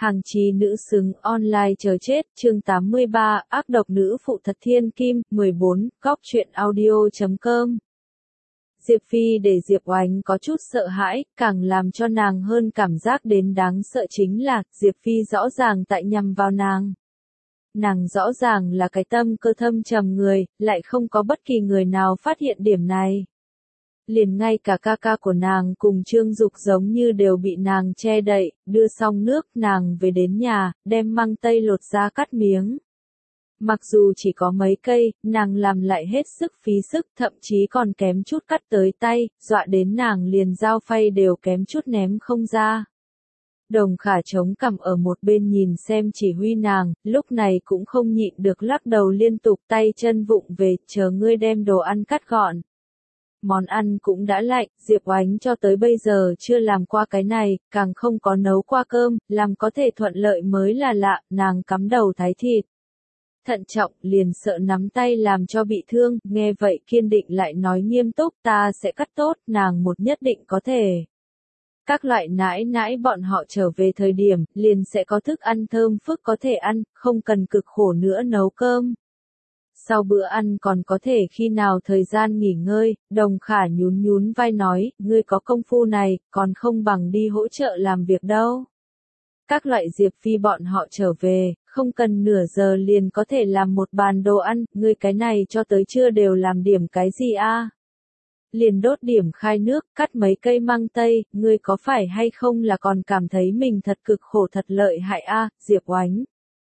Hàng chí nữ xứng online chờ chết, chương 83, ác độc nữ phụ thật thiên kim, 14, góc truyện audio.com. Diệp Phi để Diệp Oánh có chút sợ hãi, càng làm cho nàng hơn cảm giác đến đáng sợ chính là, Diệp Phi rõ ràng tại nhằm vào nàng. Nàng rõ ràng là cái tâm cơ thâm trầm người, lại không có bất kỳ người nào phát hiện điểm này. Liền ngay cả ca ca của nàng cùng Trương Dục giống như đều bị nàng che đậy, đưa xong nước nàng về đến nhà, đem măng tây lột ra cắt miếng. Mặc dù chỉ có mấy cây, nàng làm lại hết sức phí sức, thậm chí còn kém chút cắt tới tay, dọa đến nàng liền dao phay đều kém chút ném không ra. Đồng Khả chống cằm ở một bên nhìn xem chỉ huy nàng, lúc này cũng không nhịn được lắc đầu liên tục tay chân vụng về, chờ ngươi đem đồ ăn cắt gọn. Món ăn cũng đã lạnh, Diệp Oánh cho tới bây giờ chưa làm qua cái này, càng không có nấu qua cơm, làm có thể thuận lợi mới là lạ, nàng cắm đầu thái thịt. Thận trọng, liền sợ nắm tay làm cho bị thương, nghe vậy kiên định lại nói nghiêm túc, ta sẽ cắt tốt, nàng một nhất định có thể. Các loại nãi nãi bọn họ trở về thời điểm, liền sẽ có thức ăn thơm phức có thể ăn, không cần cực khổ nữa nấu cơm. Sau bữa ăn còn có thể khi nào thời gian nghỉ ngơi, Đồng Khả nhún nhún vai nói, ngươi có công phu này, còn không bằng đi hỗ trợ làm việc đâu. Các loại Diệp Phi bọn họ trở về, không cần nửa giờ liền có thể làm một bàn đồ ăn, ngươi cái này cho tới trưa đều làm điểm cái gì a? Liền đốt điểm khai nước, cắt mấy cây măng tây, ngươi có phải hay không là còn cảm thấy mình thật cực khổ thật lợi hại a, Diệp Oánh.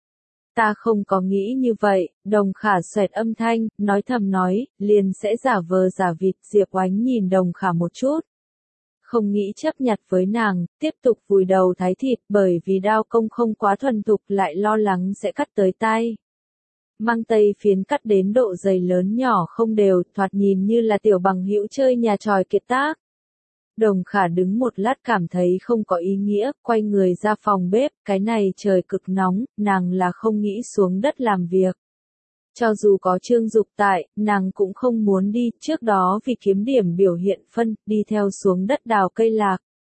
Ta không có nghĩ như vậy, Đồng Khả xoẹt âm thanh, nói thầm nói, liền sẽ giả vờ giả vịt, Diệp Oánh nhìn Đồng Khả một chút. Không nghĩ chấp nhặt với nàng, tiếp tục vùi đầu thái thịt bởi vì đao công không quá thuần thục lại lo lắng sẽ cắt tới tay. Măng tây phiến cắt đến độ dày lớn nhỏ không đều, thoạt nhìn như là tiểu bằng hữu chơi nhà tròi kiệt tác. Đồng Khả đứng một lát cảm thấy không có ý nghĩa, quay người ra phòng bếp, cái này trời cực nóng, nàng là không nghĩ xuống đất làm việc. Cho dù có Trương Dục tại, nàng cũng không muốn đi, trước đó vì kiếm điểm biểu hiện phân, đi theo xuống đất đào cây lạc.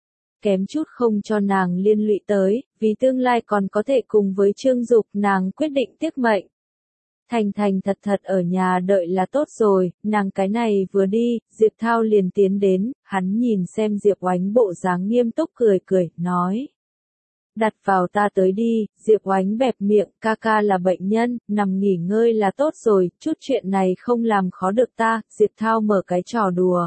Kém chút không cho nàng liên lụy tới, vì tương lai còn có thể cùng với Trương Dục nàng quyết định tiếc mệnh. Thành thành thật thật ở nhà đợi là tốt rồi, nàng cái này vừa đi, Diệp Thao liền tiến đến, hắn nhìn xem Diệp Oánh bộ dáng nghiêm túc cười cười, nói. Đặt vào ta tới đi, Diệp Oánh bẹp miệng, ca ca là bệnh nhân, nằm nghỉ ngơi là tốt rồi, chút chuyện này không làm khó được ta, Diệp Thao mở cái trò đùa.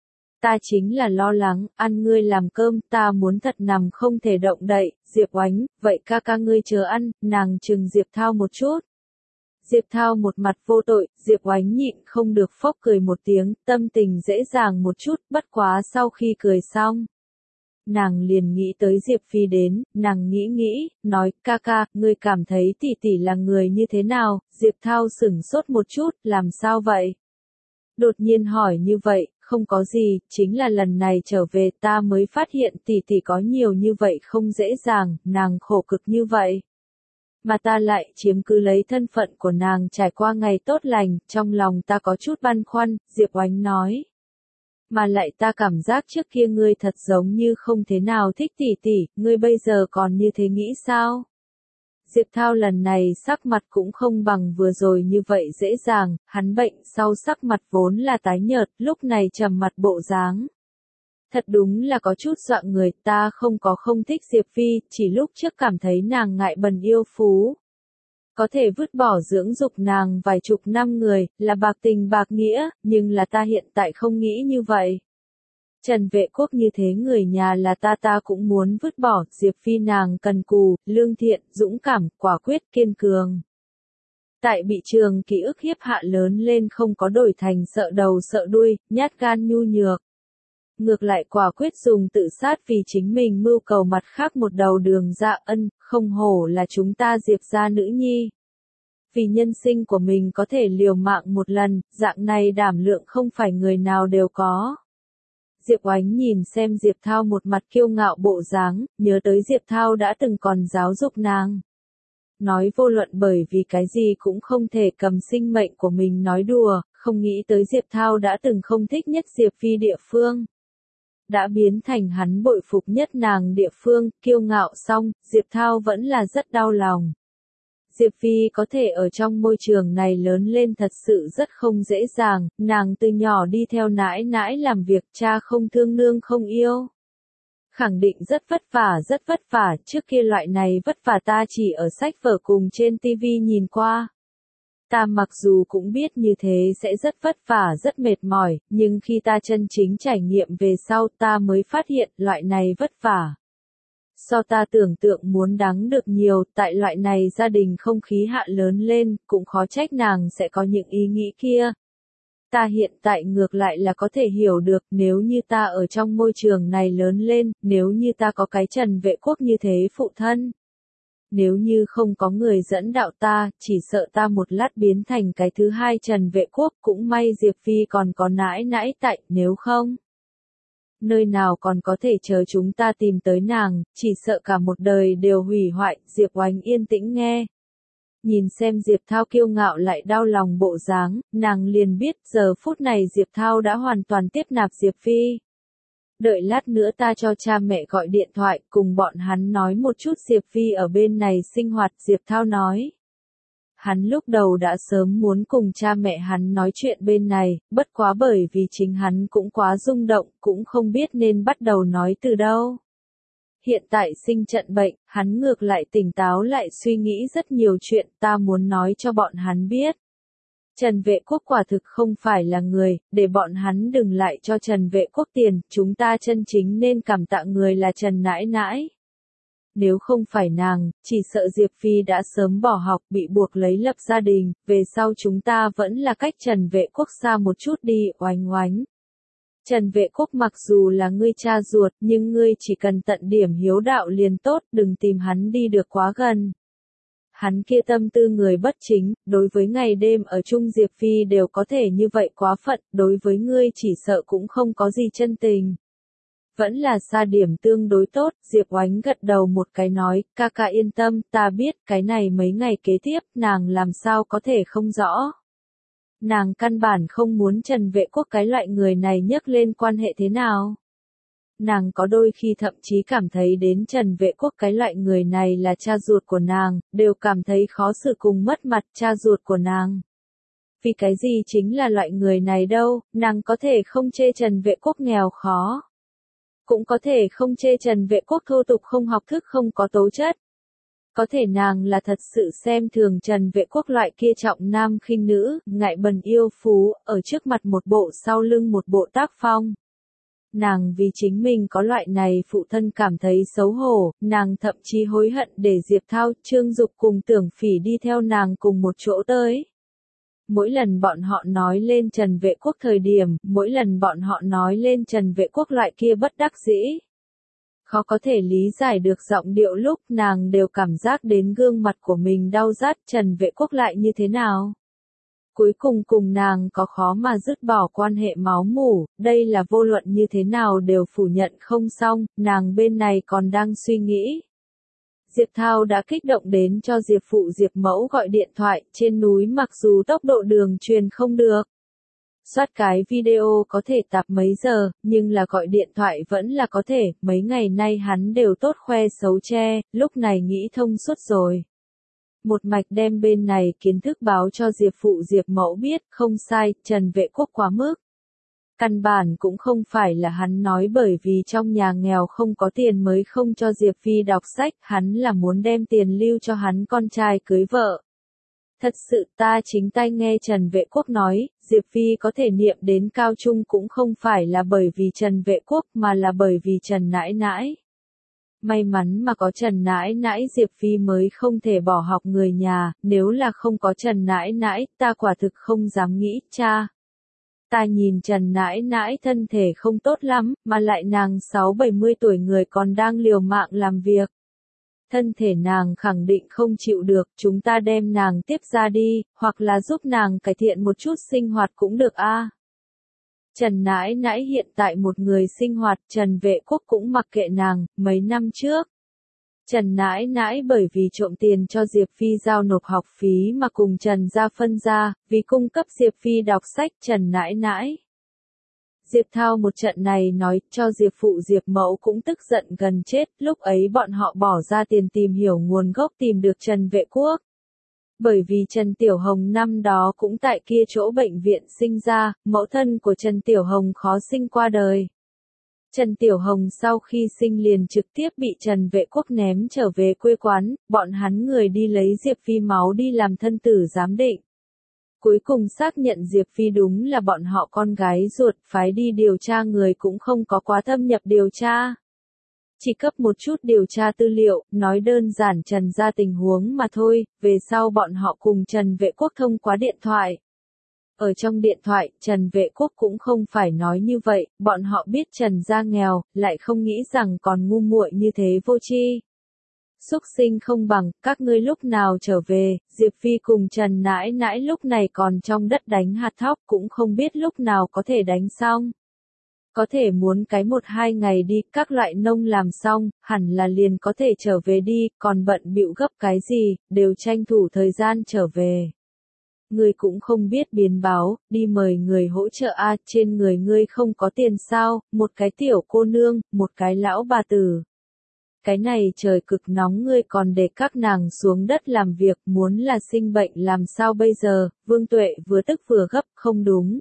Ta chính là lo lắng, ăn ngươi làm cơm, ta muốn thật nằm không thể động đậy, Diệp Oánh, vậy ca ca ngươi chờ ăn, nàng chừng Diệp Thao một chút. Diệp Thao một mặt vô tội, Diệp Oánh nhịn không được phốc cười một tiếng, tâm tình dễ dàng một chút, bất quá sau khi cười xong. Nàng liền nghĩ tới Diệp Phi đến, nàng nghĩ, nói, ca ca, ngươi cảm thấy tỷ tỷ là người như thế nào, Diệp Thao sửng sốt một chút, làm sao vậy? Đột nhiên hỏi như vậy, không có gì, chính là lần này trở về ta mới phát hiện tỷ tỷ có nhiều như vậy không dễ dàng, nàng khổ cực như vậy. Mà ta lại chiếm cứ lấy thân phận của nàng trải qua ngày tốt lành, trong lòng ta có chút băn khoăn, Diệp Oánh nói. Mà lại ta cảm giác trước kia ngươi thật giống như không thế nào thích tỷ tỷ, ngươi bây giờ còn như thế nghĩ sao? Diệp Thao lần này sắc mặt cũng không bằng vừa rồi như vậy dễ dàng, hắn bệnh sau sắc mặt vốn là tái nhợt, lúc này trầm mặt bộ dáng. Thật đúng là có chút dọa người, ta không có không thích Diệp Phi, chỉ lúc trước cảm thấy nàng ngại bần yêu phú. Có thể vứt bỏ dưỡng dục nàng vài chục năm người, là bạc tình bạc nghĩa, nhưng là ta hiện tại không nghĩ như vậy. Trần Vệ Quốc như thế người nhà là ta cũng muốn vứt bỏ, Diệp Phi nàng cần cù, lương thiện, dũng cảm, quả quyết, kiên cường. Tại bị Trường ký ức hiếp hạ lớn lên không có đổi thành sợ đầu sợ đuôi, nhát gan nhu nhược. Ngược lại quả quyết dùng tự sát vì chính mình mưu cầu mặt khác một đầu đường dạ ân, không hổ là chúng ta Diệp gia nữ nhi. Vì nhân sinh của mình có thể liều mạng một lần, dạng này đảm lượng không phải người nào đều có. Diệp Oánh nhìn xem Diệp Thao một mặt kiêu ngạo bộ dáng, nhớ tới Diệp Thao đã từng còn giáo dục nàng. Nói vô luận bởi vì cái gì cũng không thể cầm sinh mệnh của mình nói đùa, không nghĩ tới Diệp Thao đã từng không thích nhất Diệp Phi địa phương. đã biến thành hắn bội phục nhất nàng địa phương, kiêu ngạo xong, Diệp Thao vẫn là rất đau lòng. Diệp Phi có thể ở trong môi trường này lớn lên thật sự rất không dễ dàng, nàng từ nhỏ đi theo nãi nãi làm việc, cha không thương nương không yêu. Khẳng định rất vất vả, trước kia loại này vất vả ta chỉ ở sách vở cùng trên TV nhìn qua. Ta mặc dù cũng biết như thế sẽ rất vất vả rất mệt mỏi, nhưng khi ta chân chính trải nghiệm về sau ta mới phát hiện loại này vất vả. So ta tưởng tượng muốn đáng được nhiều, tại loại này gia đình không khí hạ lớn lên, cũng khó trách nàng sẽ có những ý nghĩ kia. Ta hiện tại ngược lại là có thể hiểu được, nếu như ta ở trong môi trường này lớn lên, nếu như ta có cái Trần Vệ Quốc như thế phụ thân. Nếu như không có người dẫn đạo ta, chỉ sợ ta một lát biến thành cái thứ hai Trần Vệ Quốc, cũng may Diệp Phi còn có nãi nãi tại, nếu không. Nơi nào còn có thể chờ chúng ta tìm tới nàng, chỉ sợ cả một đời đều hủy hoại, Diệp Oánh yên tĩnh nghe. Nhìn xem Diệp Thao kiêu ngạo lại đau lòng bộ dáng, nàng liền biết giờ phút này Diệp Thao đã hoàn toàn tiếp nạp Diệp Phi. Đợi lát nữa ta cho cha mẹ gọi điện thoại cùng bọn hắn nói một chút Diệp Phi ở bên này sinh hoạt, Diệp Thao nói. Hắn lúc đầu đã sớm muốn cùng cha mẹ hắn nói chuyện bên này, bất quá bởi vì chính hắn cũng quá rung động, cũng không biết nên bắt đầu nói từ đâu. Hiện tại sinh trận bệnh, hắn ngược lại tỉnh táo lại suy nghĩ rất nhiều chuyện ta muốn nói cho bọn hắn biết. Trần Vệ Quốc quả thực không phải là người, để bọn hắn đừng lại cho Trần Vệ Quốc tiền, chúng ta chân chính nên cảm tạ người là Trần nãi nãi. Nếu không phải nàng, chỉ sợ Diệp Phi đã sớm bỏ học bị buộc lấy lập gia đình, về sau chúng ta vẫn là cách Trần Vệ Quốc xa một chút đi, oánh oánh. Trần Vệ Quốc mặc dù là ngươi cha ruột, nhưng ngươi chỉ cần tận điểm hiếu đạo liền tốt, đừng tìm hắn đi được quá gần. Hắn kia tâm tư người bất chính, đối với ngày đêm ở chung Diệp Phi đều có thể như vậy quá phận, đối với ngươi chỉ sợ cũng không có gì chân tình. Vẫn là xa điểm tương đối tốt, Diệp Oánh gật đầu một cái nói, ca ca yên tâm, ta biết, cái này mấy ngày kế tiếp, nàng làm sao có thể không rõ. Nàng căn bản không muốn Trần Vệ Quốc cái loại người này nhắc lên quan hệ thế nào. Nàng có đôi khi thậm chí cảm thấy đến Trần Vệ Quốc cái loại người này là cha ruột của nàng, đều cảm thấy khó xử cùng mất mặt cha ruột của nàng. Vì cái gì chính là loại người này đâu, nàng có thể không chê Trần Vệ Quốc nghèo khó. Cũng có thể không chê Trần Vệ Quốc thô tục không học thức không có tố chất. Có thể nàng là thật sự xem thường Trần Vệ Quốc loại kia trọng nam khinh nữ, ngại bần yêu phú, ở trước mặt một bộ sau lưng một bộ tác phong. Nàng vì chính mình có loại này phụ thân cảm thấy xấu hổ, nàng thậm chí hối hận để Diệp Thao, Trương Dục cùng Tưởng Phỉ đi theo nàng cùng một chỗ tới. Mỗi lần bọn họ nói lên Trần Vệ Quốc thời điểm, mỗi lần bọn họ nói lên Trần Vệ Quốc loại kia bất đắc dĩ. Khó có thể lý giải được giọng điệu lúc nàng đều cảm giác đến gương mặt của mình đau rát, Trần Vệ Quốc lại như thế nào. Cuối cùng cùng nàng có khó mà dứt bỏ quan hệ máu mủ, đây là vô luận như thế nào đều phủ nhận không xong, nàng bên này còn đang suy nghĩ. Diệp Thao đã kích động đến cho Diệp phụ Diệp mẫu gọi điện thoại, trên núi mặc dù tốc độ đường truyền không được. Soát cái video có thể tạp mấy giờ, nhưng là gọi điện thoại vẫn là có thể, mấy ngày nay hắn đều tốt khoe xấu che, lúc này nghĩ thông suốt rồi. Một mạch đem bên này kiến thức báo cho Diệp phụ Diệp mẫu biết, không sai, Trần Vệ Quốc quá mức. Căn bản cũng không phải là hắn nói bởi vì trong nhà nghèo không có tiền mới không cho Diệp Phi đọc sách, hắn là muốn đem tiền lưu cho hắn con trai cưới vợ. Thật sự ta chính tay nghe Trần Vệ Quốc nói, Diệp Phi có thể niệm đến cao trung cũng không phải là bởi vì Trần Vệ Quốc mà là bởi vì Trần nãi nãi. May mắn mà có Trần nãi nãi Diệp Phi mới không thể bỏ học người nhà, nếu là không có Trần nãi nãi, ta quả thực không dám nghĩ, cha. Ta nhìn Trần nãi nãi thân thể không tốt lắm, mà lại nàng 60-70 tuổi người còn đang liều mạng làm việc. Thân thể nàng khẳng định không chịu được, chúng ta đem nàng tiếp ra đi, hoặc là giúp nàng cải thiện một chút sinh hoạt cũng được a. Trần nãi nãi hiện tại một người sinh hoạt, Trần Vệ Quốc cũng mặc kệ nàng, mấy năm trước. Trần nãi nãi bởi vì trộm tiền cho Diệp Phi giao nộp học phí mà cùng Trần gia phân ra, vì cung cấp Diệp Phi đọc sách Trần nãi nãi. Diệp Thao một trận này nói cho Diệp Phụ Diệp Mẫu cũng tức giận gần chết, lúc ấy bọn họ bỏ ra tiền tìm hiểu nguồn gốc tìm được Trần Vệ Quốc. Bởi vì Trần Tiểu Hồng năm đó cũng tại kia chỗ bệnh viện sinh ra, mẫu thân của Trần Tiểu Hồng khó sinh qua đời. Trần Tiểu Hồng sau khi sinh liền trực tiếp bị Trần Vệ Quốc ném trở về quê quán, bọn hắn người đi lấy Diệp Phi máu đi làm thân tử giám định. Cuối cùng xác nhận Diệp Phi đúng là bọn họ con gái ruột, phái đi điều tra người cũng không có quá thâm nhập điều tra. Chỉ cấp một chút điều tra tư liệu, nói đơn giản Trần ra tình huống mà thôi, về sau bọn họ cùng Trần Vệ Quốc thông qua điện thoại. Ở trong điện thoại, Trần Vệ Quốc cũng không phải nói như vậy, bọn họ biết Trần gia nghèo, lại không nghĩ rằng còn ngu muội như thế vô tri. Xúc sinh không bằng, các ngươi lúc nào trở về, Diệp Phi cùng Trần nãi nãi lúc này còn trong đất đánh hạt thóc cũng không biết lúc nào có thể đánh xong. Có thể muốn cái 1-2 ngày đi, các loại nông làm xong, hẳn là liền có thể trở về đi, còn bận bịu gấp cái gì, đều tranh thủ thời gian trở về. Ngươi cũng không biết biến báo, đi mời người hỗ trợ a, trên người ngươi không có tiền sao, một cái tiểu cô nương, một cái lão bà tử. Cái này trời cực nóng ngươi còn để các nàng xuống đất làm việc, muốn là sinh bệnh làm sao bây giờ, Vương Tuệ vừa tức vừa gấp, không đúng.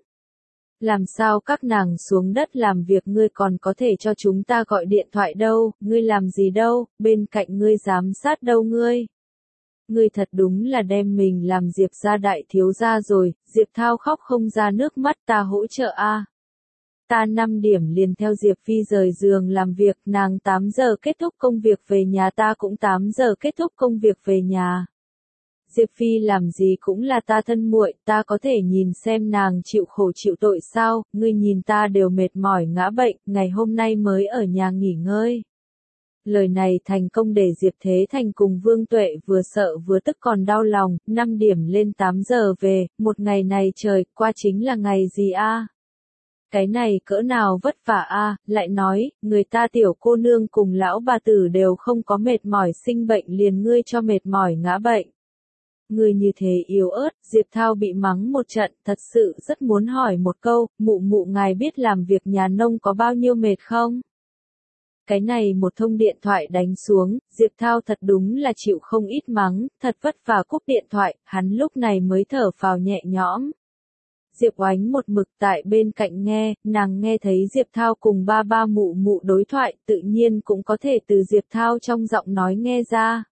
Làm sao các nàng xuống đất làm việc ngươi còn có thể cho chúng ta gọi điện thoại đâu, ngươi làm gì đâu, bên cạnh ngươi giám sát đâu ngươi. Ngươi thật đúng là đem mình làm Diệp gia đại thiếu gia rồi, Diệp Thao khóc không ra nước mắt, ta hỗ trợ a. Ta 5 điểm liền theo Diệp Phi rời giường làm việc, nàng 8 giờ kết thúc công việc về nhà, ta cũng 8 giờ kết thúc công việc về nhà. Diệp Phi làm gì cũng là ta thân muội, ta có thể nhìn xem nàng chịu khổ chịu tội sao, ngươi nhìn ta đều mệt mỏi ngã bệnh, ngày hôm nay mới ở nhà nghỉ ngơi. Lời này thành công để Diệp Thế Thành cùng Vương Tuệ vừa sợ vừa tức còn đau lòng, 5 điểm lên 8 giờ về, một ngày này trời, qua chính là ngày gì a? Cái này cỡ nào vất vả a, lại nói, người ta tiểu cô nương cùng lão bà tử đều không có mệt mỏi sinh bệnh liền ngươi cho mệt mỏi ngã bệnh. Người như thế yếu ớt, Diệp Thao bị mắng một trận, thật sự rất muốn hỏi một câu, mụ mụ ngài biết làm việc nhà nông có bao nhiêu mệt không? Cái này một thông điện thoại đánh xuống, Diệp Thao thật đúng là chịu không ít mắng, thật vất vả cúp điện thoại, hắn lúc này mới thở phào nhẹ nhõm. Diệp Oánh một mực tại bên cạnh nghe, nàng nghe thấy Diệp Thao cùng ba ba mụ mụ đối thoại, tự nhiên cũng có thể từ Diệp Thao trong giọng nói nghe ra.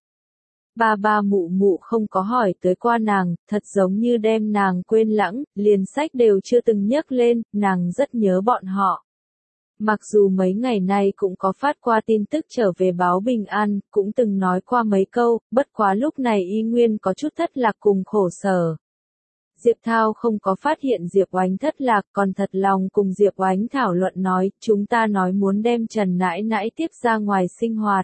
Ba ba mụ mụ không có hỏi tới qua nàng, thật giống như đem nàng quên lãng, liền sách đều chưa từng nhắc lên, nàng rất nhớ bọn họ. Mặc dù mấy ngày nay cũng có phát qua tin tức trở về báo bình an, cũng từng nói qua mấy câu, bất quá lúc này y nguyên có chút thất lạc cùng khổ sở. Diệp Thao không có phát hiện Diệp Oánh thất lạc, còn thật lòng cùng Diệp Oánh thảo luận nói, chúng ta nói muốn đem Trần nãi nãi tiếp ra ngoài sinh hoạt.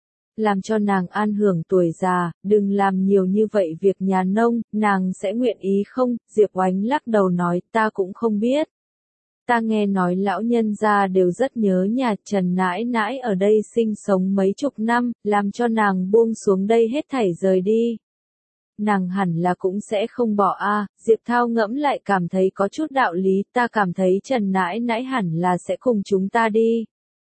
Làm cho nàng an hưởng tuổi già, đừng làm nhiều như vậy việc nhà nông, nàng sẽ nguyện ý không? Diệp Oánh lắc đầu nói, ta cũng không biết. Ta nghe nói lão nhân gia đều rất nhớ nhà Trần nãi nãi ở đây sinh sống mấy chục năm, làm cho nàng buông xuống đây hết thảy rời đi. Nàng hẳn là cũng sẽ không bỏ a. Diệp Thao ngẫm lại cảm thấy có chút đạo lý, ta cảm thấy Trần nãi nãi hẳn là sẽ cùng chúng ta đi.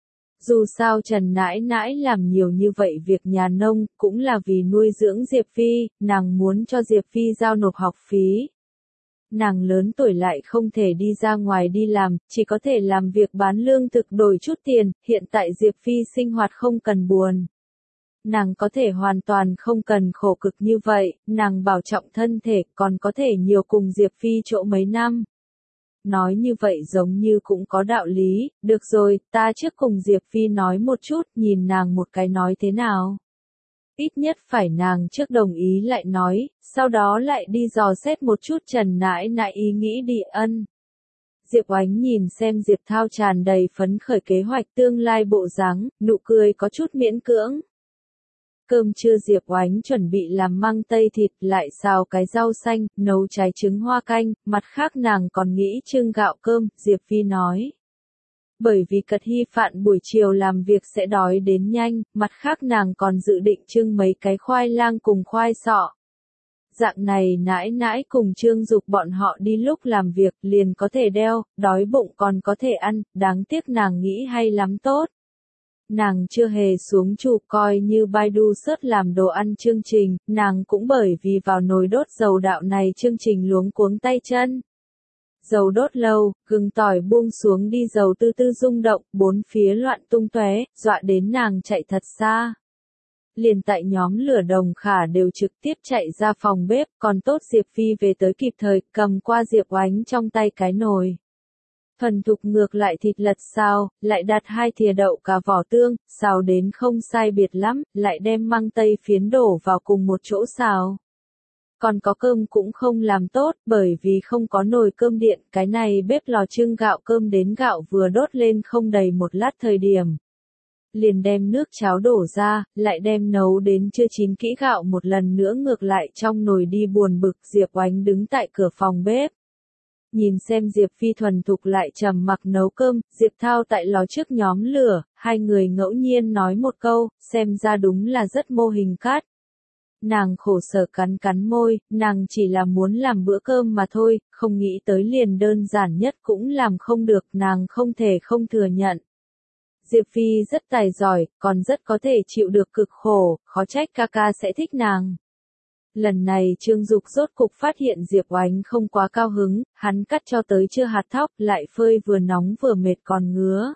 Dù sao Trần nãi nãi làm nhiều như vậy việc nhà nông, cũng là vì nuôi dưỡng Diệp Phi, nàng muốn cho Diệp Phi giao nộp học phí. Nàng lớn tuổi lại không thể đi ra ngoài đi làm, chỉ có thể làm việc bán lương thực đổi chút tiền, hiện tại Diệp Phi sinh hoạt không cần buồn. Nàng có thể hoàn toàn không cần khổ cực như vậy, nàng bảo trọng thân thể, còn có thể nhiều cùng Diệp Phi chỗ mấy năm. Nói như vậy giống như cũng có đạo lý, được rồi, ta trước cùng Diệp Phi nói một chút, nhìn nàng một cái nói thế nào. Ít nhất phải nàng trước đồng ý lại nói, sau đó lại đi dò xét một chút Trần nãi nãi ý nghĩ đi ân. Diệp Oánh nhìn xem Diệp Thao tràn đầy phấn khởi kế hoạch tương lai bộ dáng, nụ cười có chút miễn cưỡng. Cơm trưa Diệp Oánh chuẩn bị làm măng tây thịt, lại xào cái rau xanh, nấu trái trứng hoa canh, mặt khác nàng còn nghĩ trưng gạo cơm, Diệp Phi nói. Bởi vì Cật Hy Phạn buổi chiều làm việc sẽ đói đến nhanh, mặt khác nàng còn dự định trưng mấy cái khoai lang cùng khoai sọ. Dạng này nãi nãi cùng Trương Dục bọn họ đi lúc làm việc liền có thể đeo, đói bụng còn có thể ăn, đáng tiếc nàng nghĩ hay lắm tốt. Nàng chưa hề xuống chụp coi như Baidu search làm đồ ăn chương trình, nàng cũng bởi vì vào nồi đốt dầu đạo này chương trình luống cuống tay chân. Dầu đốt lâu, gừng tỏi buông xuống đi dầu tư tư rung động, bốn phía loạn tung tóe, dọa đến nàng chạy thật xa. Liền tại nhóm lửa Đồng Khả đều trực tiếp chạy ra phòng bếp, còn tốt Diệp Phi về tới kịp thời, cầm qua Diệp Oánh trong tay cái nồi. Thuần thục ngược lại thịt lật xào, lại đặt 2 thìa đậu cả vỏ tương, xào đến không sai biệt lắm, lại đem măng tây phiến đổ vào cùng một chỗ xào. Còn có cơm cũng không làm tốt, bởi vì không có nồi cơm điện, cái này bếp lò trưng gạo cơm đến gạo vừa đốt lên không đầy một lát thời điểm. Liền đem nước cháo đổ ra, lại đem nấu đến chưa chín kỹ gạo một lần nữa ngược lại trong nồi đi buồn bực. Diệp Oánh đứng tại cửa phòng bếp. Nhìn xem Diệp Phi thuần thục lại trầm mặc nấu cơm, Diệp Thao tại lò trước nhóm lửa, hai người ngẫu nhiên nói một câu, xem ra đúng là rất mô hình cát. Nàng khổ sở cắn cắn môi, nàng chỉ là muốn làm bữa cơm mà thôi, không nghĩ tới liền đơn giản nhất cũng làm không được, nàng không thể không thừa nhận. Diệp Phi rất tài giỏi, còn rất có thể chịu được cực khổ, khó trách ca ca sẽ thích nàng. Lần này Trương Dục rốt cục phát hiện Diệp Oánh không quá cao hứng, hắn cắt cho tới chưa hạt thóc, lại phơi vừa nóng vừa mệt còn ngứa.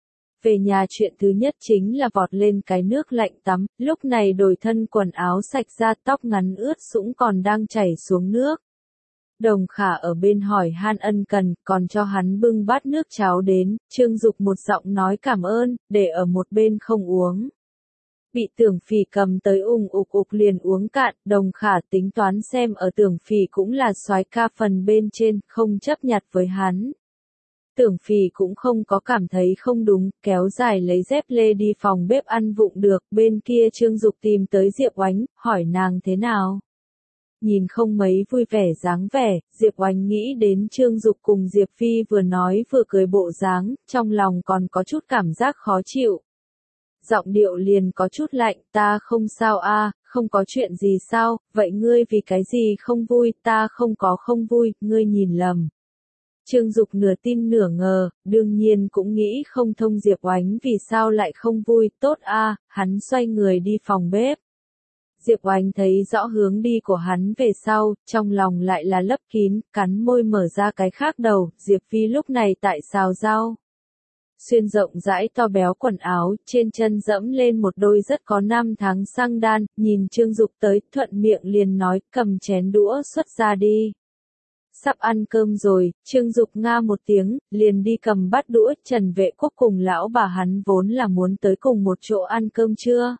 Về nhà chuyện thứ nhất chính là vọt lên cái nước lạnh tắm, lúc này đổi thân quần áo sạch ra, tóc ngắn ướt sũng còn đang chảy xuống nước. Đồng Khả ở bên hỏi han ân cần, còn cho hắn bưng bát nước cháo đến, Trương Dục một giọng nói cảm ơn, để ở một bên không uống. Bị Tưởng Phỉ cầm tới ục liền uống cạn, Đồng Khả tính toán xem ở Tưởng Phỉ cũng là soái ca phần bên trên, không chấp nhặt với hắn. Tưởng Phỉ cũng không có cảm thấy không đúng, kéo dài lấy dép lê đi phòng bếp ăn vụng được, bên kia Trương Dục tìm tới Diệp Oánh, hỏi nàng thế nào. Nhìn không mấy vui vẻ dáng vẻ, Diệp Oánh nghĩ đến Trương Dục cùng Diệp Phi vừa nói vừa cười bộ dáng, trong lòng còn có chút cảm giác khó chịu. Giọng điệu liền có chút lạnh, ta không sao a, không có chuyện gì sao, vậy ngươi vì cái gì không vui, ta không có không vui, ngươi nhìn lầm. Trương Dục nửa tin nửa ngờ, đương nhiên cũng nghĩ không thông Diệp Oánh vì sao lại không vui, tốt a, hắn xoay người đi phòng bếp. Diệp Oánh thấy rõ hướng đi của hắn về sau, trong lòng lại là lấp kín, cắn môi mở ra cái khác đầu, Diệp Phi lúc này tại xào rau. Xuyên rộng rãi to béo quần áo, trên chân dẫm lên một đôi rất có 5 tháng xăng đan, nhìn Trương Dục tới, thuận miệng liền nói, cầm chén đũa xuất ra đi. Sắp ăn cơm rồi, Trương Dục nga một tiếng, liền đi cầm bát đũa, Trần Vệ Quốc cùng lão bà hắn vốn là muốn tới cùng một chỗ ăn cơm trưa.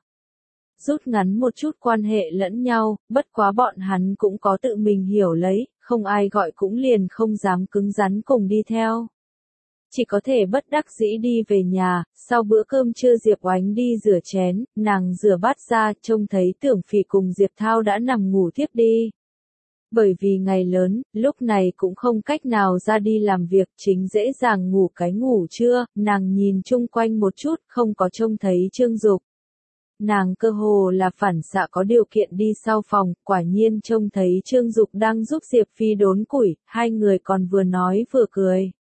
Rút ngắn một chút quan hệ lẫn nhau, bất quá bọn hắn cũng có tự mình hiểu lấy, không ai gọi cũng liền không dám cứng rắn cùng đi theo. Chỉ có thể bất đắc dĩ đi về nhà, sau bữa cơm trưa Diệp Oánh đi rửa chén, nàng rửa bát ra, trông thấy Tưởng Phỉ cùng Diệp Thao đã nằm ngủ thiếp đi. Bởi vì ngày lớn, lúc này cũng không cách nào ra đi làm việc, chính dễ dàng ngủ cái ngủ trưa, nàng nhìn chung quanh một chút, không có trông thấy Trương Dục. Nàng cơ hồ là phản xạ có điều kiện đi sau phòng, quả nhiên trông thấy Trương Dục đang giúp Diệp Phi đốn củi, hai người còn vừa nói vừa cười.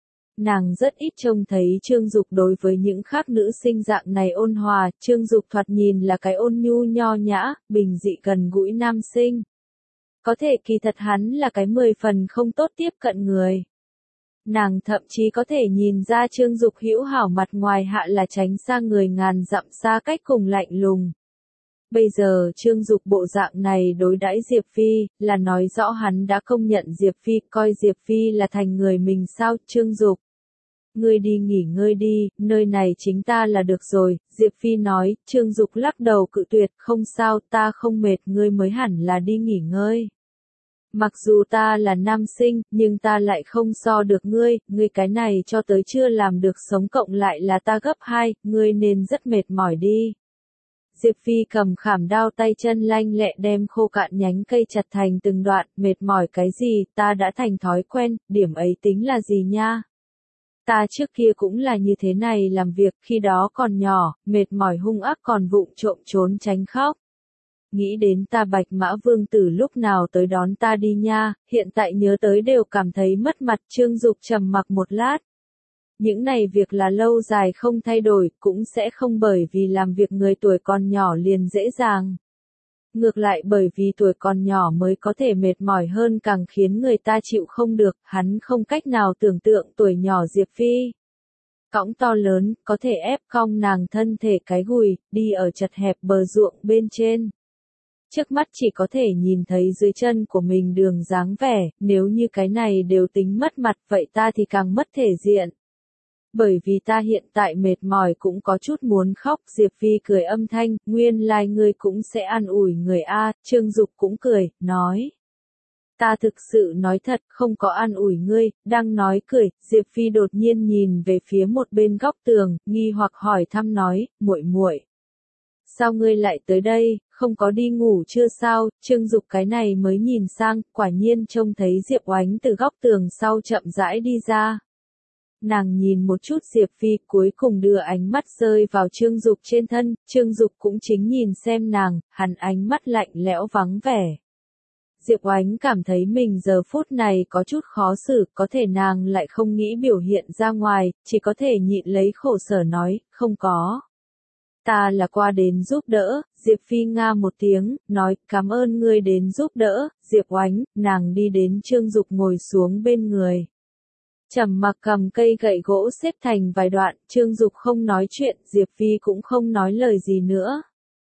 Nàng rất ít trông thấy Trương Dục đối với những khác nữ sinh dạng này ôn hòa, Trương Dục thoạt nhìn là cái ôn nhu nho nhã, bình dị gần gũi nam sinh. Có thể kỳ thật hắn là cái 10 phần không tốt tiếp cận người. Nàng thậm chí có thể nhìn ra Trương Dục hữu hảo mặt ngoài hạ là tránh xa người ngàn dặm xa cách cùng lạnh lùng. Bây giờ Trương Dục bộ dạng này đối đãi Diệp Phi, là nói rõ hắn đã công nhận Diệp Phi, coi Diệp Phi là thành người mình sao, Trương Dục. Ngươi đi nghỉ ngơi đi, nơi này chính ta là được rồi, Diệp Phi nói, Trương Dục lắc đầu cự tuyệt, không sao, ta không mệt, ngươi mới hẳn là đi nghỉ ngơi. Mặc dù ta là nam sinh, nhưng ta lại không so được ngươi cái này cho tới chưa làm được sống cộng lại là ta gấp 2, ngươi nên rất mệt mỏi đi. Diệp Phi cầm khảm đao tay chân lanh lẹ đem khô cạn nhánh cây chặt thành từng đoạn, mệt mỏi cái gì, ta đã thành thói quen, điểm ấy tính là gì nha. Ta trước kia cũng là như thế này làm việc, khi đó còn nhỏ, mệt mỏi hung ác còn vụng trộm trốn tránh khóc. nghĩ đến ta Bạch Mã Vương Tử lúc nào tới đón ta đi nha, hiện tại nhớ tới đều cảm thấy mất mặt. Trương Dục trầm mặc một lát. Những này việc là lâu dài không thay đổi, cũng sẽ không bởi vì làm việc người tuổi còn nhỏ liền dễ dàng. Ngược lại bởi vì tuổi còn nhỏ mới có thể mệt mỏi hơn càng khiến người ta chịu không được, hắn không cách nào tưởng tượng tuổi nhỏ Diệp Phi. Cõng to lớn, có thể ép cong nàng thân thể cái gùi, đi ở chật hẹp bờ ruộng bên trên. Trước mắt chỉ có thể nhìn thấy dưới chân của mình đường dáng vẻ, nếu như cái này đều tính mất mặt vậy ta thì càng mất thể diện. Bởi vì ta hiện tại mệt mỏi cũng có chút muốn khóc. Diệp Phi cười âm thanh, nguyên lai ngươi cũng sẽ an ủi người a. Trương Dục cũng cười, nói. Ta thực sự nói thật, không có an ủi ngươi. Đang nói cười, Diệp Phi đột nhiên nhìn về phía một bên góc tường, nghi hoặc hỏi thăm nói, muội muội, sao ngươi lại tới đây, không có đi ngủ chưa sao? Trương Dục cái này mới nhìn sang, quả nhiên trông thấy Diệp Oánh từ góc tường sau chậm rãi đi ra. Nàng nhìn một chút Diệp Phi, cuối cùng đưa ánh mắt rơi vào Trương Dục trên thân. Trương Dục cũng chính nhìn xem nàng, hắn ánh mắt lạnh lẽo vắng vẻ. Diệp Oánh cảm thấy mình giờ phút này có chút khó xử, có thể nàng lại không nghĩ biểu hiện ra ngoài, chỉ có thể nhịn lấy khổ sở nói, không có. Ta là qua đến giúp đỡ. Diệp Phi nga một tiếng, nói, cảm ơn ngươi đến giúp đỡ. Diệp Oánh, nàng đi đến Trương Dục ngồi xuống bên người. Trầm mặc cầm cây gậy gỗ xếp thành vài đoạn, Trương Dục không nói chuyện, Diệp Phi cũng không nói lời gì nữa.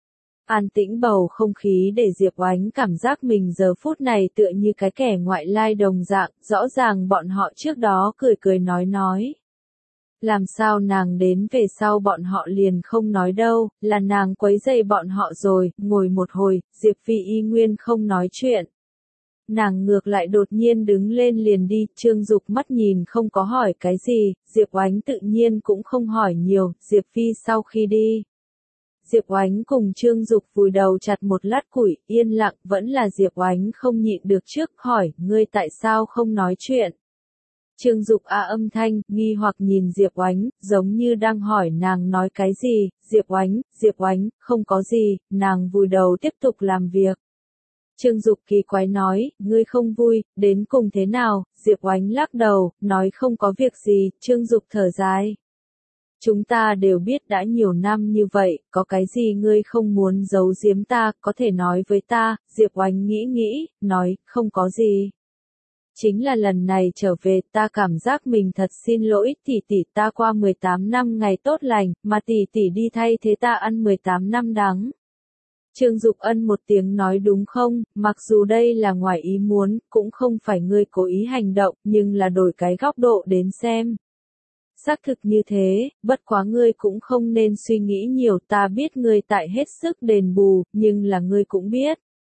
An tĩnh bầu không khí để Diệp Oánh cảm giác mình giờ phút này tựa như cái kẻ ngoại lai đồng dạng, rõ ràng bọn họ trước đó cười cười nói. Làm sao nàng đến về sau bọn họ liền không nói đâu, là nàng quấy rầy bọn họ rồi. Ngồi một hồi, Diệp Phi y nguyên không nói chuyện. Nàng ngược lại đột nhiên đứng lên liền đi. Trương Dục mắt nhìn không có hỏi cái gì, Diệp Oánh tự nhiên cũng không hỏi nhiều. Diệp Phi sau khi đi, Diệp Oánh cùng Trương Dục vùi đầu chặt một lát củi, yên lặng. Vẫn là Diệp Oánh không nhịn được trước hỏi, ngươi tại sao không nói chuyện? Trương Dục âm thanh, nghi hoặc nhìn Diệp Oánh, giống như đang hỏi nàng nói cái gì. Diệp Oánh, không có gì. Nàng vùi đầu tiếp tục làm việc. Trương Dục kỳ quái nói, ngươi không vui, đến cùng thế nào? Diệp Oánh lắc đầu, nói không có việc gì. Trương Dục thở dài. Chúng ta đều biết đã nhiều năm như vậy, có cái gì ngươi không muốn giấu giếm ta, có thể nói với ta. Diệp Oánh nghĩ, nói, không có gì. Chính là lần này trở về ta cảm giác mình thật xin lỗi. Tỷ tỷ, ta qua 18 năm ngày tốt lành, mà tỷ tỷ đi thay thế ta ăn 18 năm đắng. Trương Dục ân một tiếng nói, đúng không, mặc dù đây là ngoài ý muốn, cũng không phải ngươi cố ý hành động, nhưng là đổi cái góc độ đến xem. Xác thực như thế, bất quá ngươi cũng không nên suy nghĩ nhiều, ta biết ngươi tại hết sức đền bù, nhưng là ngươi cũng biết.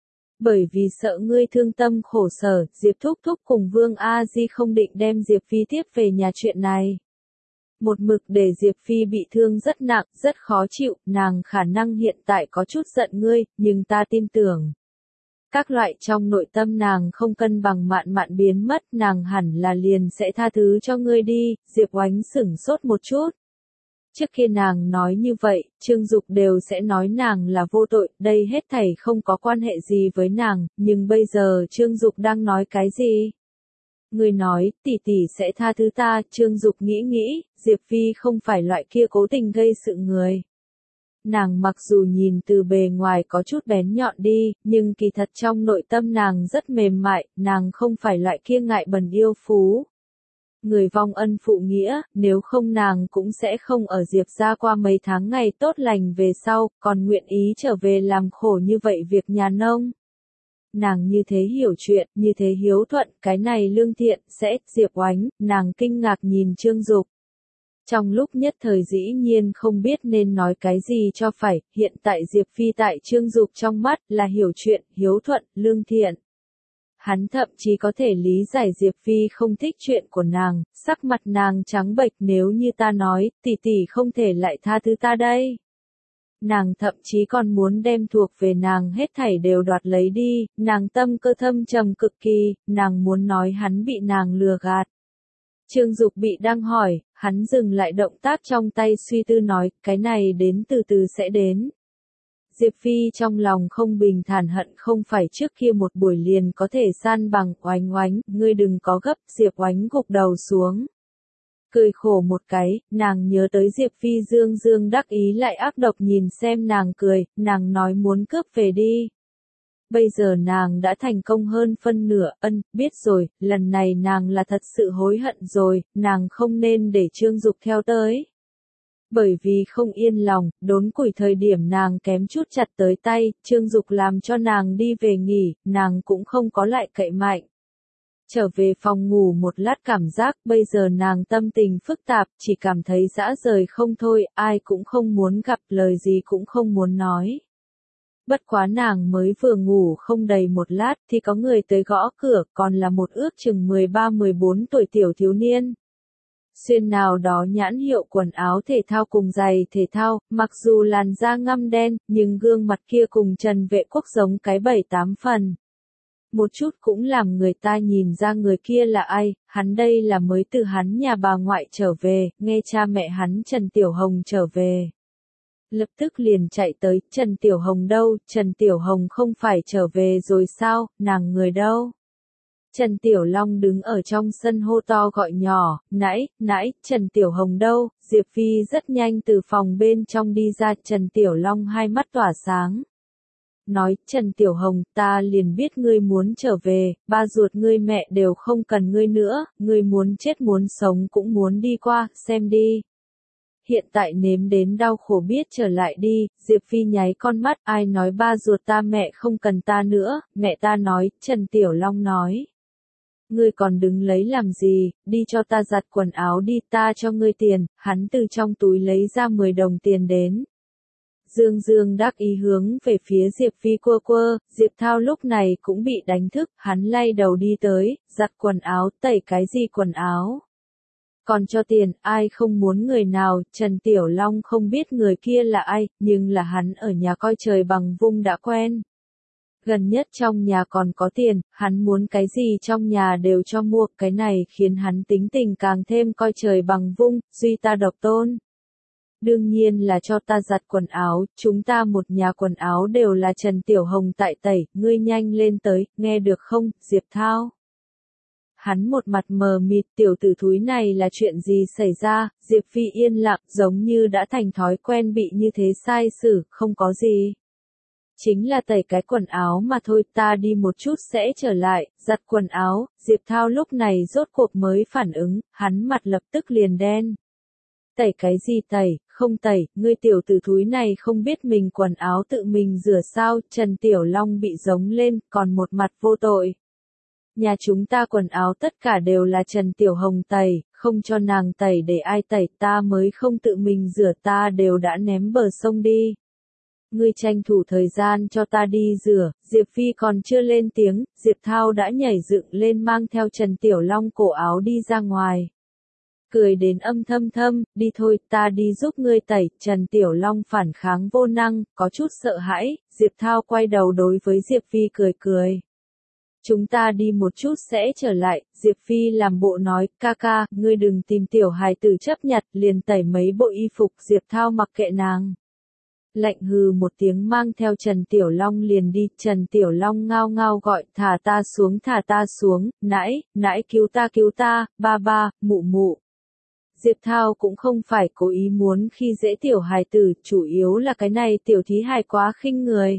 Bởi vì sợ ngươi thương tâm khổ sở, Diệp Thúc Thúc cùng Vương A Di không định đem Diệp Phi tiếp về nhà chuyện này. Một mực để Diệp Phi bị thương rất nặng, rất khó chịu, nàng khả năng hiện tại có chút giận ngươi, nhưng ta tin tưởng. Các loại trong nội tâm nàng không cân bằng mạn biến mất, nàng hẳn là liền sẽ tha thứ cho ngươi đi. Diệp Oánh sửng sốt một chút. Trước khi nàng nói như vậy, Trương Dục đều sẽ nói nàng là vô tội, đây hết thảy không có quan hệ gì với nàng, nhưng bây giờ Trương Dục đang nói cái gì? Người nói, tỷ tỷ sẽ tha thứ ta. Trương Dục nghĩ, Diệp Phi không phải loại kia cố tình gây sự người. Nàng mặc dù nhìn từ bề ngoài có chút bén nhọn đi, nhưng kỳ thật trong nội tâm nàng rất mềm mại, nàng không phải loại kia ngại bần yêu phú. Người vong ân phụ nghĩa, nếu không nàng cũng sẽ không ở Diệp gia qua mấy tháng ngày tốt lành về sau, còn nguyện ý trở về làm khổ như vậy việc nhà nông. Nàng như thế hiểu chuyện, như thế hiếu thuận, cái này lương thiện, sẽ. Diệp Oánh, nàng kinh ngạc nhìn Trương Dục. Trong lúc nhất thời dĩ nhiên không biết nên nói cái gì cho phải, hiện tại Diệp Phi tại Trương Dục trong mắt là hiểu chuyện, hiếu thuận, lương thiện. Hắn thậm chí có thể lý giải Diệp Phi không thích chuyện của nàng, sắc mặt nàng trắng bệch, nếu như ta nói, tỷ tỷ không thể lại tha thứ ta đây. Nàng thậm chí còn muốn đem thuộc về nàng hết thảy đều đoạt lấy đi, nàng tâm cơ thâm trầm cực kỳ, nàng muốn nói hắn bị nàng lừa gạt. Trương Dục bị đang hỏi, hắn dừng lại động tác trong tay suy tư nói, cái này đến từ từ sẽ đến. Diệp Phi trong lòng không bình thản hận không phải trước kia một buổi liền có thể san bằng. Oánh oánh, ngươi đừng có gấp. Diệp Oánh gục đầu xuống. Cười khổ một cái, nàng nhớ tới Diệp Phi dương dương đắc ý lại ác độc nhìn xem nàng cười, nàng nói muốn cướp về đi. Bây giờ nàng đã thành công hơn phân nửa, biết rồi, lần này nàng là thật sự hối hận rồi, nàng không nên để Trương Dục theo tới. Bởi vì không yên lòng, đốn củi thời điểm nàng kém chút chặt tới tay, Trương Dục làm cho nàng đi về nghỉ, nàng cũng không có lại cậy mạnh. Trở về phòng ngủ một lát cảm giác bây giờ nàng tâm tình phức tạp, chỉ cảm thấy dã rời không thôi, ai cũng không muốn gặp, lời gì cũng không muốn nói. Bất quá nàng mới vừa ngủ không đầy một lát thì có người tới gõ cửa, còn là một ước chừng 13-14 tuổi tiểu thiếu niên. Xuyên nào đó nhãn hiệu quần áo thể thao cùng giày thể thao, mặc dù làn da ngăm đen, nhưng gương mặt kia cùng Trần Vệ Quốc giống cái 7-8 phần. Một chút cũng làm người ta nhìn ra người kia là ai, hắn đây là mới từ hắn nhà bà ngoại trở về, nghe cha mẹ hắn Trần Tiểu Hồng trở về. Lập tức liền chạy tới, Trần Tiểu Hồng đâu, Trần Tiểu Hồng không phải trở về rồi sao, nàng người đâu. Trần Tiểu Long đứng ở trong sân hô to gọi nhỏ, nãy, Trần Tiểu Hồng đâu, Diệp Phi rất nhanh từ phòng bên trong đi ra, Trần Tiểu Long hai mắt tỏa sáng. Nói, Trần Tiểu Hồng, ta liền biết ngươi muốn trở về, ba ruột ngươi mẹ đều không cần ngươi nữa, ngươi muốn chết muốn sống cũng muốn đi qua, xem đi. Hiện tại nếm đến đau khổ biết trở lại đi, Diệp Phi nháy con mắt, ai nói ba ruột ta mẹ không cần ta nữa, mẹ ta nói, Trần Tiểu Long nói. Ngươi còn đứng lấy làm gì, đi cho ta giặt quần áo đi, ta cho ngươi tiền, hắn từ trong túi lấy ra 10 đồng tiền đến. Dương Dương đắc ý hướng về phía Diệp Phi quơ, Diệp Thao lúc này cũng bị đánh thức, hắn lay đầu đi tới, giặt quần áo, tẩy cái gì quần áo. Còn cho tiền, ai không muốn người nào, Trần Tiểu Long không biết người kia là ai, nhưng là hắn ở nhà coi trời bằng vung đã quen. Gần nhất trong nhà còn có tiền, hắn muốn cái gì trong nhà đều cho mua, cái này khiến hắn tính tình càng thêm coi trời bằng vung, duy ta độc tôn. Đương nhiên là cho ta giặt quần áo, chúng ta một nhà quần áo đều là Trần Tiểu Hồng tại tẩy, ngươi nhanh lên tới, nghe được không, Diệp Thao. Hắn một mặt mờ mịt, tiểu tử thúi này là chuyện gì xảy ra, Diệp Phi yên lặng, giống như đã thành thói quen bị như thế sai xử, không có gì. Chính là tẩy cái quần áo mà thôi, ta đi một chút sẽ trở lại, giặt quần áo, Diệp Thao lúc này rốt cuộc mới phản ứng, hắn mặt lập tức liền đen. Tẩy cái gì tẩy, không tẩy, ngươi tiểu tử thúi này không biết mình quần áo tự mình rửa sao, Trần Tiểu Long bị giống lên, còn một mặt vô tội. Nhà chúng ta quần áo tất cả đều là Trần Tiểu Hồng tẩy, không cho nàng tẩy để ai tẩy, ta mới không tự mình rửa, ta đều đã ném bờ sông đi. Ngươi tranh thủ thời gian cho ta đi rửa, Diệp Phi còn chưa lên tiếng, Diệp Thao đã nhảy dựng lên mang theo Trần Tiểu Long cổ áo đi ra ngoài. Cười đến âm thâm, đi thôi, ta đi giúp ngươi tẩy, Trần Tiểu Long phản kháng vô năng, có chút sợ hãi, Diệp Thao quay đầu đối với Diệp Phi cười. Chúng ta đi một chút sẽ trở lại, Diệp Phi làm bộ nói, ca, ngươi đừng tìm tiểu hài tử chấp nhặt, liền tẩy mấy bộ y phục, Diệp Thao mặc kệ nàng. Lạnh hừ một tiếng mang theo Trần Tiểu Long liền đi, Trần Tiểu Long ngao gọi, thả ta xuống, nãy cứu ta, ba, mụ. Diệp Thao cũng không phải cố ý muốn khi dễ tiểu hài tử, chủ yếu là cái này tiểu thí hài quá khinh người.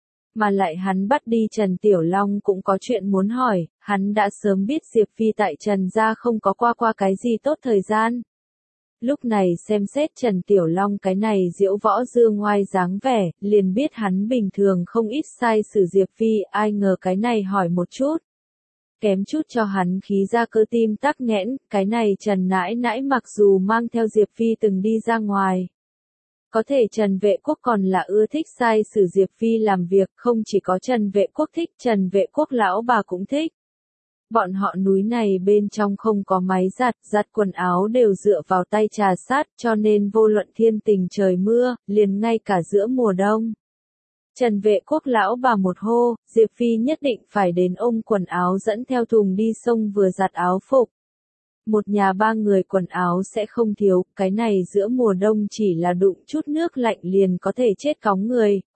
Mà lại hắn bắt đi Trần Tiểu Long cũng có chuyện muốn hỏi, hắn đã sớm biết Diệp Phi tại Trần gia không có qua cái gì tốt thời gian. Lúc này xem xét Trần Tiểu Long cái này diễu võ dương ngoai dáng vẻ, liền biết hắn bình thường không ít sai xử Diệp Phi, ai ngờ cái này hỏi một chút. Kém chút cho hắn khí ra cơ tim tắc nghẽn, cái này Trần nãi mặc dù mang theo Diệp Phi từng đi ra ngoài. Có thể Trần Vệ Quốc còn là ưa thích sai xử Diệp Phi làm việc, không chỉ có Trần Vệ Quốc thích, Trần Vệ Quốc lão bà cũng thích. Bọn họ núi này bên trong không có máy giặt quần áo đều dựa vào tay trà sát, cho nên vô luận thiên tình trời mưa, liền ngay cả giữa mùa đông. Trần Vệ Quốc lão bà một hô, Diệp Phi nhất định phải đến ôm quần áo dẫn theo thùng đi sông vừa giặt áo phục. Một nhà ba người quần áo sẽ không thiếu, cái này giữa mùa đông chỉ là đụng chút nước lạnh liền có thể chết cóng người,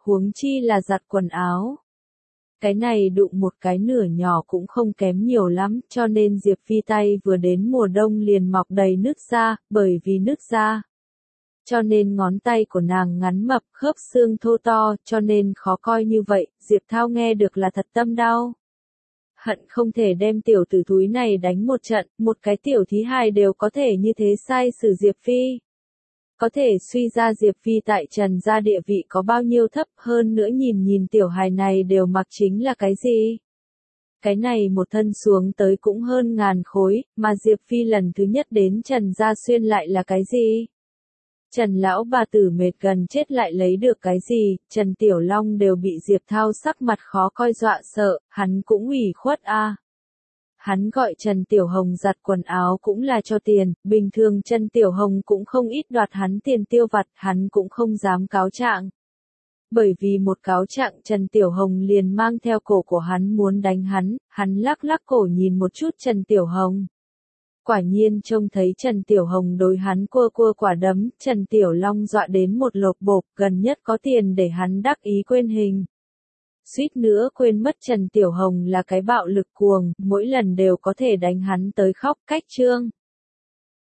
huống chi là giặt quần áo. Cái này đụng một cái nửa nhỏ cũng không kém nhiều lắm, cho nên Diệp Phi tay vừa đến mùa đông liền mọc đầy nứt da, bởi vì nứt da. Cho nên ngón tay của nàng ngắn mập, khớp xương thô to, cho nên khó coi như vậy, Diệp Thao nghe được là thật tâm đau. Hận không thể đem tiểu tử thúi này đánh một trận, một cái tiểu thí hài đều có thể như thế sai xử Diệp Phi. Có thể suy ra Diệp Phi tại Trần gia địa vị có bao nhiêu thấp, hơn nữa nhìn tiểu hài này đều mặc chính là cái gì. Cái này một thân xuống tới cũng hơn 1000 khối, mà Diệp Phi lần thứ nhất đến Trần gia xuyên lại là cái gì. Trần lão bà tử mệt gần chết lại lấy được cái gì, Trần Tiểu Long đều bị Diệp Thao sắc mặt khó coi dọa sợ, hắn cũng ủy khuất a. Hắn gọi Trần Tiểu Hồng giặt quần áo cũng là cho tiền, bình thường Trần Tiểu Hồng cũng không ít đoạt hắn tiền tiêu vặt, hắn cũng không dám cáo trạng. Bởi vì một cáo trạng Trần Tiểu Hồng liền mang theo cổ của hắn muốn đánh hắn lắc lắc cổ nhìn một chút Trần Tiểu Hồng. Quả nhiên trông thấy Trần Tiểu Hồng đối hắn cua quả đấm, Trần Tiểu Long dọa đến một lộp bộp, gần nhất có tiền để hắn đắc ý quên hình. Suýt nữa quên mất Trần Tiểu Hồng là cái bạo lực cuồng, mỗi lần đều có thể đánh hắn tới khóc cách trương.